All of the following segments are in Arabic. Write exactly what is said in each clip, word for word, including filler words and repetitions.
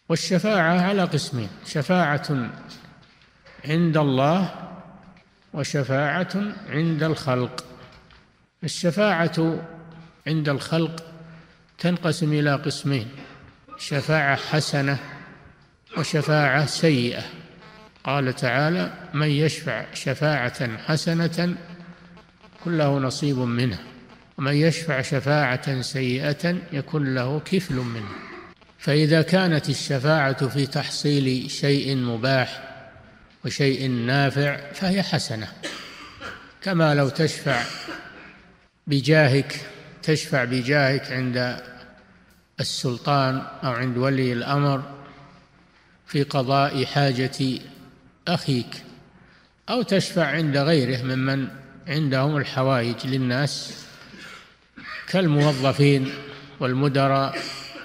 والشفاعة على قسمين: شفاعة عند الله وشفاعة عند الخلق. الشفاعة عند الخلق تنقسم إلى قسمين: شفاعة حسنة وشفاعة سيئة. قال تعالى: من يشفع شفاعة حسنة يكن له نصيب منها، ومن يشفع شفاعة سيئة يكن له كفل منها. فإذا كانت الشفاعة في تحصيل شيء مباح وشيء نافع فهي حسنة، كما لو تشفع بجاهك تشفع بجاهك عند السلطان أو عند ولي الأمر في قضاء حاجة أخيك، أو تشفع عند غيره ممن عندهم الحوائج للناس كالموظفين والمدراء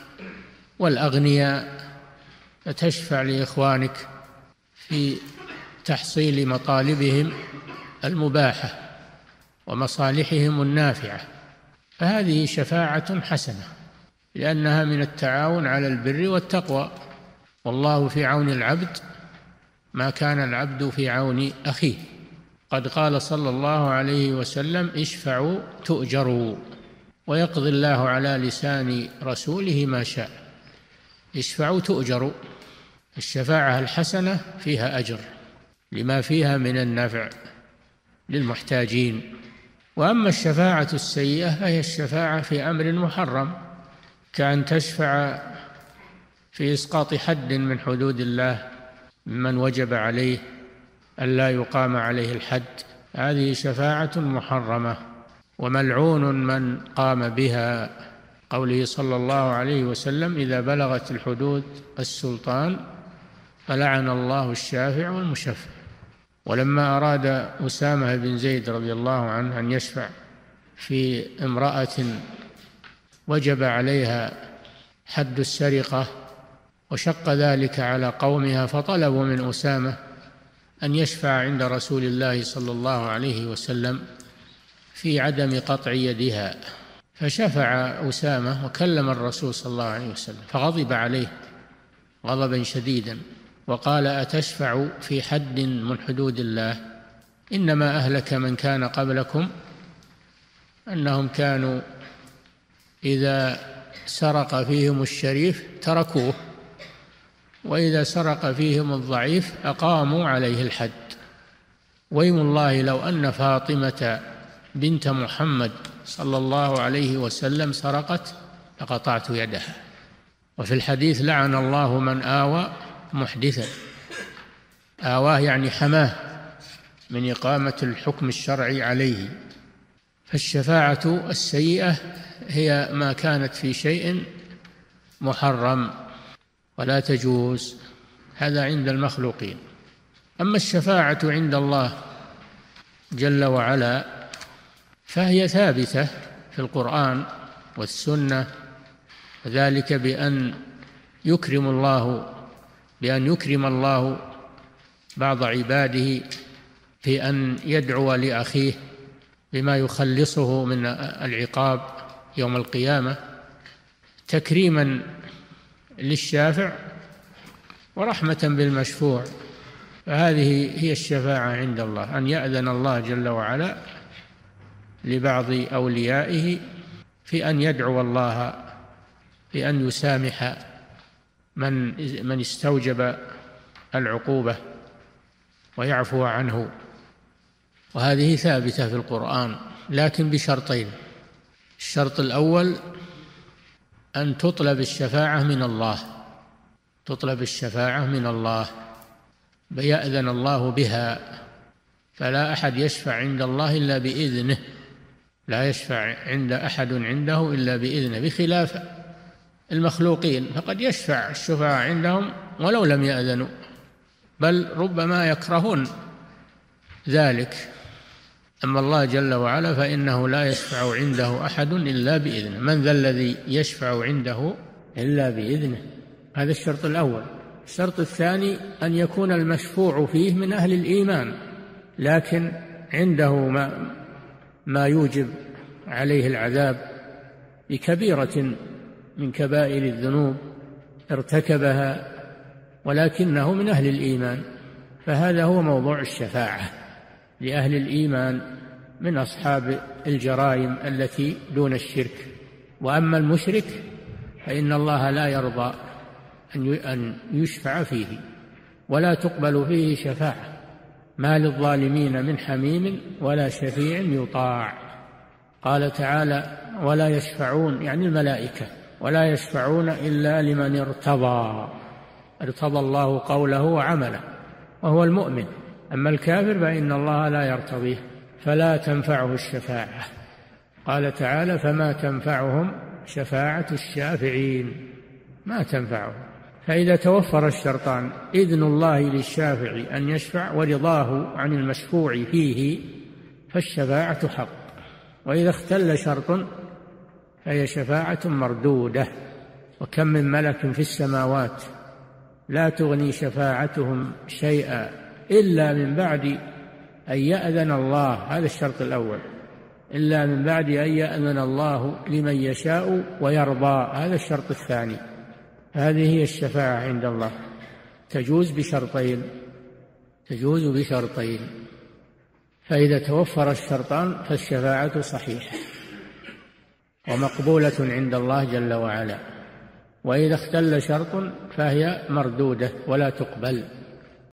والأغنياء، فتشفع لإخوانك في تحصيل مطالبهم المباحة ومصالحهم النافعة، فهذه شفاعة حسنة لأنها من التعاون على البر والتقوى. والله في عون العبد ما كان العبد في عون أخيه. قد قال صلى الله عليه وسلم: اشفعوا تؤجروا، ويقضي الله على لسان رسوله ما شاء. اشفعوا تؤجروا. الشفاعة الحسنة فيها أجر لما فيها من النفع للمحتاجين. وأما الشفاعة السيئة فهي الشفاعة في أمر محرم، كأن تشفع في إسقاط حد من حدود الله ممن وجب عليه ألا يقام عليه الحد، هذه شفاعة محرمة، وملعون من قام بها. قوله صلى الله عليه وسلم: إذا بلغت الحدود السلطان فلعن الله الشافع والمشفع. ولما أراد أسامة بن زيد رضي الله عنه أن يشفع في امرأة وجب عليها حد السرقة وشق ذلك على قومها، فطلبوا من أسامة أن يشفع عند رسول الله صلى الله عليه وسلم في عدم قطع يدها، فشفع أسامة وكلم الرسول صلى الله عليه وسلم، فغضب عليه غضبا شديدا وقال: أتشفع في حد من حدود الله؟ إنما أهلك من كان قبلكم أنهم كانوا إذا سرق فيهم الشريف تركوه، وإذا سرق فيهم الضعيف أقاموا عليه الحد. ويم الله لو أن فاطمة بنت محمد صلى الله عليه وسلم سرقت لقطعت يدها. وفي الحديث: لعن الله من آوى محدثا. آواه يعني حماه من إقامة الحكم الشرعي عليه. فالشفاعة السيئة هي ما كانت في شيء محرم ولا تجوز، هذا عند المخلوقين. أما الشفاعة عند الله جل وعلا فهي ثابتة في القرآن والسنة، وذلك بأن يكرم الله بأن يكرم الله بعض عباده في أن يدعو لأخيه بما يخلصه من العقاب يوم القيامة، تكريما للشافع ورحمة بالمشفوع. فهذه هي الشفاعة عند الله، أن يأذن الله جل وعلا لبعض أوليائه في أن يدعو الله في أن يسامح من من استوجب العقوبة ويعفو عنه. وهذه ثابتة في القرآن، لكن بشرطين: الشرط الأول أن تطلب الشفاعة من الله، تطلب الشفاعة من الله بيأذن الله بها، فلا أحد يشفع عند الله إلا بإذنه، لا يشفع عند أحد عنده إلا بإذنه، بخلاف المخلوقين فقد يشفع الشفاعة عندهم ولو لم يأذنوا، بل ربما يكرهون ذلك. أما الله جل وعلا فإنه لا يشفع عنده أحد إلا بإذنه. من ذا الذي يشفع عنده إلا بإذنه؟ هذا الشرط الأول. الشرط الثاني أن يكون المشفوع فيه من أهل الإيمان، لكن عنده ما, ما يوجب عليه العذاب بكبيرة من كبائر الذنوب، ارتكبها ولكنه من أهل الإيمان، فهذا هو موضوع الشفاعة لأهل الإيمان من أصحاب الجرائم التي دون الشرك. وأما المشرك فإن الله لا يرضى أن يشفع فيه ولا تقبل فيه شفاعة، ما للظالمين من حميم ولا شفيع يطاع. قال تعالى ولا يشفعون، يعني الملائكة، ولا يشفعون إلا لمن ارتضى، ارتضى الله قوله وعمله وهو المؤمن. أما الكافر فإن الله لا يرتضيه فلا تنفعه الشفاعة. قال تعالى فما تنفعهم شفاعة الشافعين، ما تنفعهم. فإذا توفر الشرطان، إذن الله للشافع أن يشفع ورضاه عن المشفوع فيه، فالشفاعة حق. وإذا اختل شرط فهي شفاعة مردودة. وكم من ملك في السماوات لا تغني شفاعتهم شيئا إلا من بعد أن يأذن الله، هذا الشرط الأول، إلا من بعد أن يأذن الله لمن يشاء ويرضى، هذا الشرط الثاني. هذه هي الشفاعة عند الله، تجوز بشرطين، تجوز بشرطين. فإذا توفر الشرطان فالشفاعة صحيحة ومقبولة عند الله جل وعلا، وإذا اختل شرط فهي مردودة ولا تقبل.